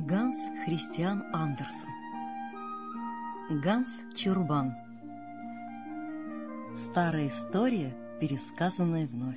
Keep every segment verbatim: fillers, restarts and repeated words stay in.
Ганс Христиан Андерсен. Ганс Чурбан. Старая история, пересказанная вновь.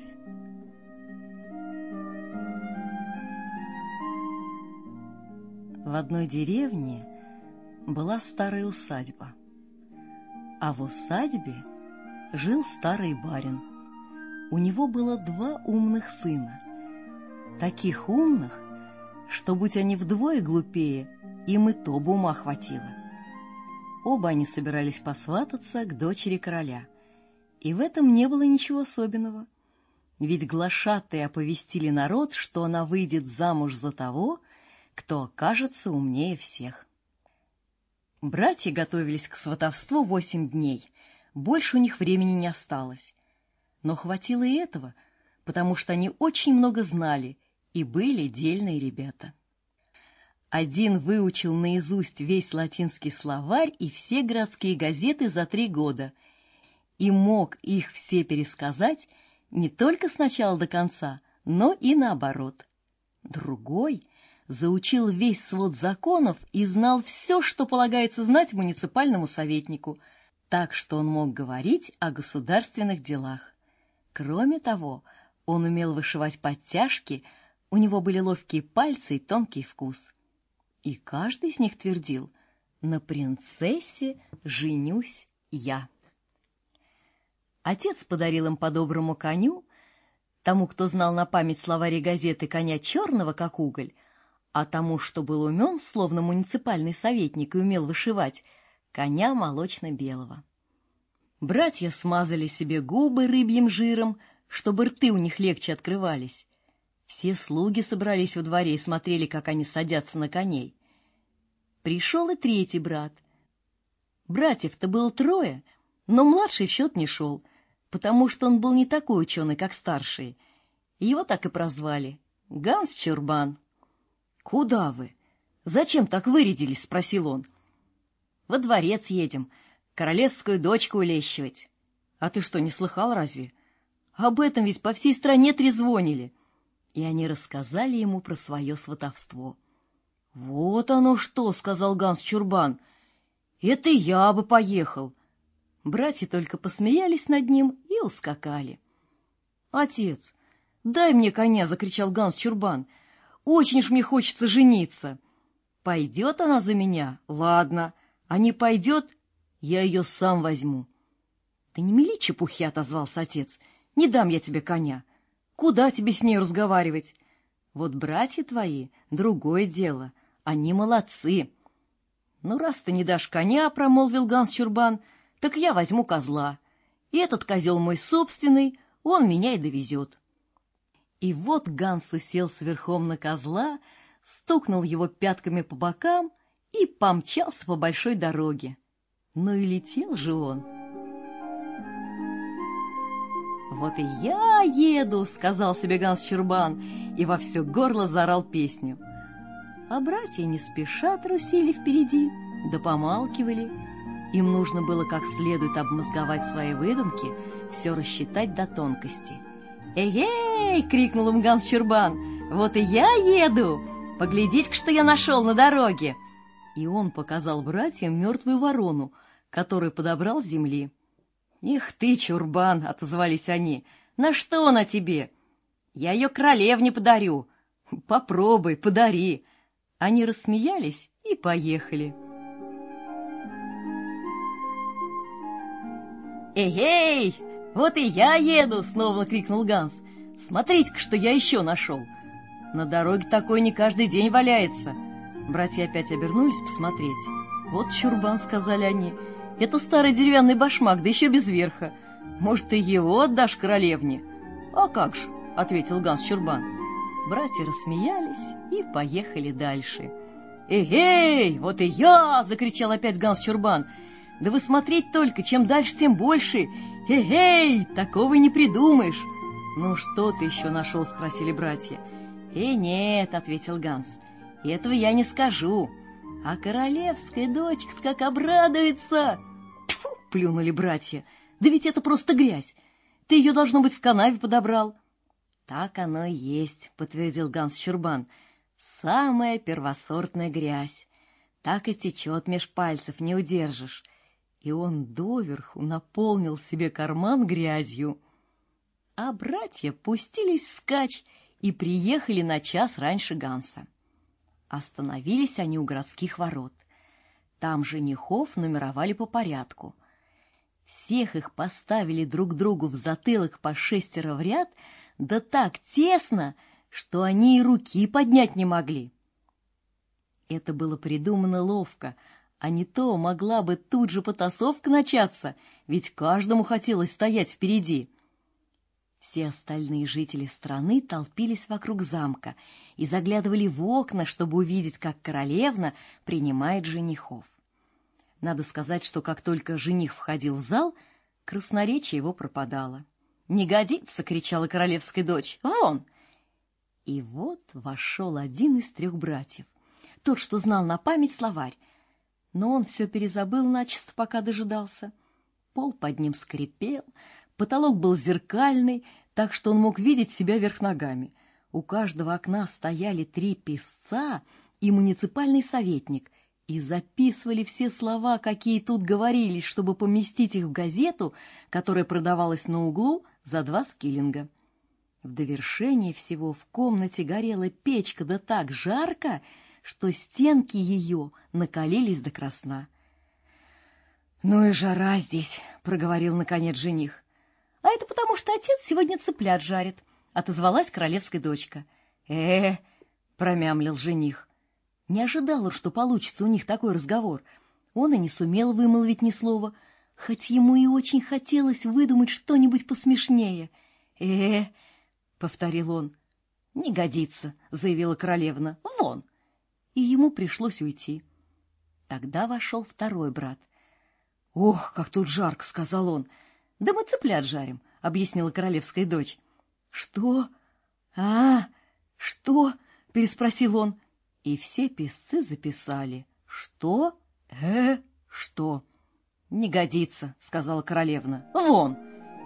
В одной деревне была старая усадьба, а в усадьбе жил старый барин. У него было два умных сына, таких умных, что, будь они вдвое глупее, им и то бы ума хватило. Оба они собирались посвататься к дочери короля, и в этом не было ничего особенного, ведь глашатые оповестили народ, что она выйдет замуж за того, кто окажется умнее всех. Братья готовились к сватовству восемь дней, больше у них времени не осталось. Но хватило и этого, потому что они очень много знали и были дельные ребята. Один выучил наизусть весь латинский словарь и все городские газеты за три года и мог их все пересказать не только с начала до конца, но и наоборот. Другой заучил весь свод законов и знал все, что полагается знать муниципальному советнику, так что он мог говорить о государственных делах. Кроме того, он умел вышивать подтяжки, у него были ловкие пальцы и тонкий вкус. И каждый из них твердил: «На принцессе женюсь я». Отец подарил им по доброму коню, тому, кто знал на память словарь и газеты, коня черного, как уголь, а тому, что был умен, словно муниципальный советник, и умел вышивать, коня молочно-белого. Братья смазали себе губы рыбьим жиром, чтобы рты у них легче открывались. Все слуги собрались во дворе и смотрели, как они садятся на коней. Пришел и третий брат. Братьев-то было трое, но младший в счет не шел, потому что он был не такой ученый, как старшие. Его так и прозвали — Ганс Чурбан. — Куда вы? Зачем так вырядились? — спросил он. — Во дворец едем, королевскую дочку улещивать. — А ты что, не слыхал разве? Об этом ведь по всей стране трезвонили. И они рассказали ему про свое сватовство. — Вот оно что, — сказал Ганс Чурбан, — это я бы поехал. Братья только посмеялись над ним и ускакали. — Отец, дай мне коня, — закричал Ганс Чурбан, — очень уж мне хочется жениться. Пойдет она за меня? Ладно, а не пойдет, я ее сам возьму. — Ты не мели чепухи, — отозвался отец, — не дам я тебе коня. Куда тебе с ней разговаривать? Вот братья твои — другое дело, они молодцы. — Ну, раз ты не дашь коня, — промолвил Ганс Чурбан, — так я возьму козла. И этот козел мой собственный, он меня и довезет. И вот Ганс сел верхом на козла, стукнул его пятками по бокам и помчался по большой дороге. Ну и летел же он. «Вот и я еду», — сказал себе Ганс Чурбан, и во все горло заорал песню. А братья не спеша трусили впереди, да помалкивали. Им нужно было как следует обмозговать свои выдумки, все рассчитать до тонкости. «Эй-эй!» — крикнул им Ганс Чурбан. «Вот и я еду! Поглядите-ка, что я нашел на дороге!» И он показал братьям мертвую ворону, которую подобрал с земли. «Эх ты, Чурбан!» — отозвались они. «На что она тебе?» «Я ее королевне подарю». «Попробуй, подари». Они рассмеялись и поехали. «Эй-эй! Вот и я еду!» — снова крикнул Ганс. «Смотрите-ка, что я еще нашел! На дороге такой не каждый день валяется». Братья опять обернулись посмотреть. «Вот Чурбан», — сказали они, — «это старый деревянный башмак, да еще без верха. Может, ты его отдашь королевне?» «А как ж», — ответил Ганс Чурбан. Братья рассмеялись и поехали дальше. «Эй-эй! Вот и я!» — закричал опять Ганс Чурбан. «Да вы смотреть только, чем дальше, тем больше! Эй-эй! Такого не придумаешь!» «Ну что ты еще нашел?» — спросили братья. «Э, нет», — ответил Ганс, — «этого я не скажу. А королевская дочка-то как обрадуется!» «Тьфу!» — плюнули братья. «Да ведь это просто грязь! Ты ее, должно быть, в канаве подобрал». «Так оно и есть», — подтвердил Ганс Чурбан. Самая первосортная грязь. Так и течет меж пальцев, не удержишь. И он доверху наполнил себе карман грязью. А братья пустились вскачь и приехали на час раньше Ганса. Остановились они у городских ворот. Там женихов нумеровали по порядку. Всех их поставили друг другу в затылок по шестеро в ряд, да так тесно, что они и руки поднять не могли. Это было придумано ловко, а не то могла бы тут же потасовка начаться, ведь каждому хотелось стоять впереди. Все остальные жители страны толпились вокруг замка и заглядывали в окна, чтобы увидеть, как королевна принимает женихов. Надо сказать, что как только жених входил в зал, красноречие его пропадало. «Не годится!» — кричала королевская дочь. «Вон!» И вот вошел один из трех братьев, тот, что знал на память словарь. Но он все перезабыл начисто, пока дожидался. Пол под ним скрипел, потолок был зеркальный, так что он мог видеть себя вверх ногами. У каждого окна стояли три писца и муниципальный советник, и записывали все слова, какие тут говорились, чтобы поместить их в газету, которая продавалась на углу за два скиллинга. В довершение всего в комнате горела печка, да так жарко, что стенки ее накалились до красна. — Ну и жара здесь, — проговорил наконец жених. — А это потому, что отец сегодня цыплят жарит, — отозвалась королевская дочка. Э, — промямлил жених. Не ожидал он, что получится у них такой разговор. Он и не сумел вымолвить ни слова, хоть ему и очень хотелось выдумать что-нибудь посмешнее. э — повторил он. — Не годится, — заявила королевна. — Вон! И ему пришлось уйти. Тогда вошел второй брат. — Ох, как тут жарко, — сказал он. — Да мы цыплят жарим, — объяснила королевская дочь. — Что? А, что? — переспросил он. И все писцы записали. Что? Э, что? — Не годится, — сказала королевна. — Вон!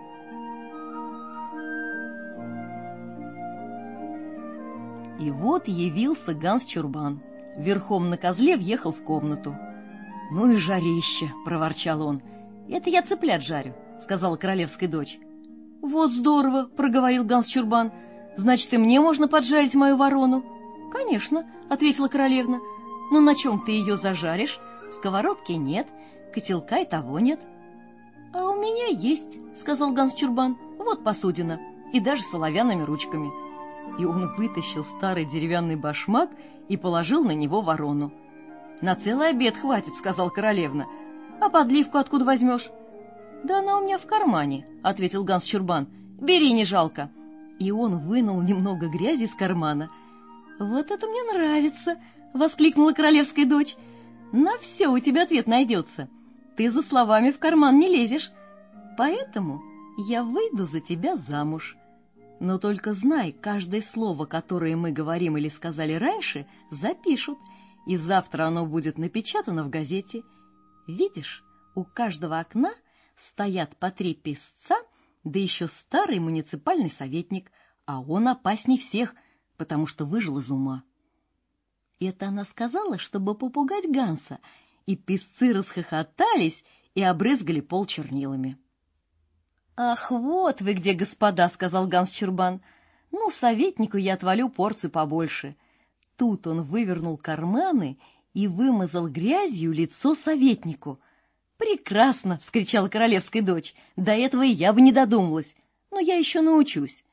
И вот явился Ганс Чурбан. Верхом на козле въехал в комнату. — Ну и жарище, — проворчал он. — Это я цыплят жарю, — сказала королевская дочь. — Вот здорово, — проговорил Ганс Чурбан. — Значит, и мне можно поджарить мою ворону? — Конечно, — ответила королевна. — Но на чем ты ее зажаришь? Сковородки нет, котелка и того нет. — А у меня есть, — сказал Ганс Чурбан. — Вот посудина, и даже с оловянными ручками. И он вытащил старый деревянный башмак и положил на него ворону. — На целый обед хватит, — сказала королевна. — А подливку откуда возьмешь? — Да она у меня в кармане, — ответил Ганс Чурбан. — Бери, не жалко. И он вынул немного грязи из кармана. — Вот это мне нравится, — воскликнула королевская дочь. — На все у тебя ответ найдется. Ты за словами в карман не лезешь. Поэтому я выйду за тебя замуж. Но только знай, каждое слово, которое мы говорим или сказали раньше, запишут, и завтра оно будет напечатано в газете. Видишь, у каждого окна стоят по три писца, да еще старый муниципальный советник, а он опасней всех, потому что выжил из ума. Это она сказала, чтобы попугать Ганса, и писцы расхохотались и обрызгали пол чернилами. — Ах, вот вы где, господа, — сказал Ганс Чурбан. — Ну, советнику я отвалю порцию побольше. Тут он вывернул карманы и вымазал грязью лицо советнику. — Прекрасно! — вскричала королевская дочь. — До этого и я бы не додумалась, но я еще научусь.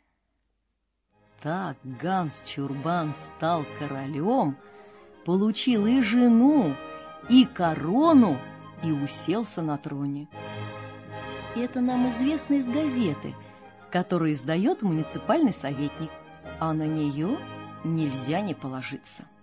Так Ганс Чурбан стал королем, получил и жену, и корону, и уселся на троне. Это нам известно из газеты, которую издает муниципальный советник, а на нее нельзя не положиться.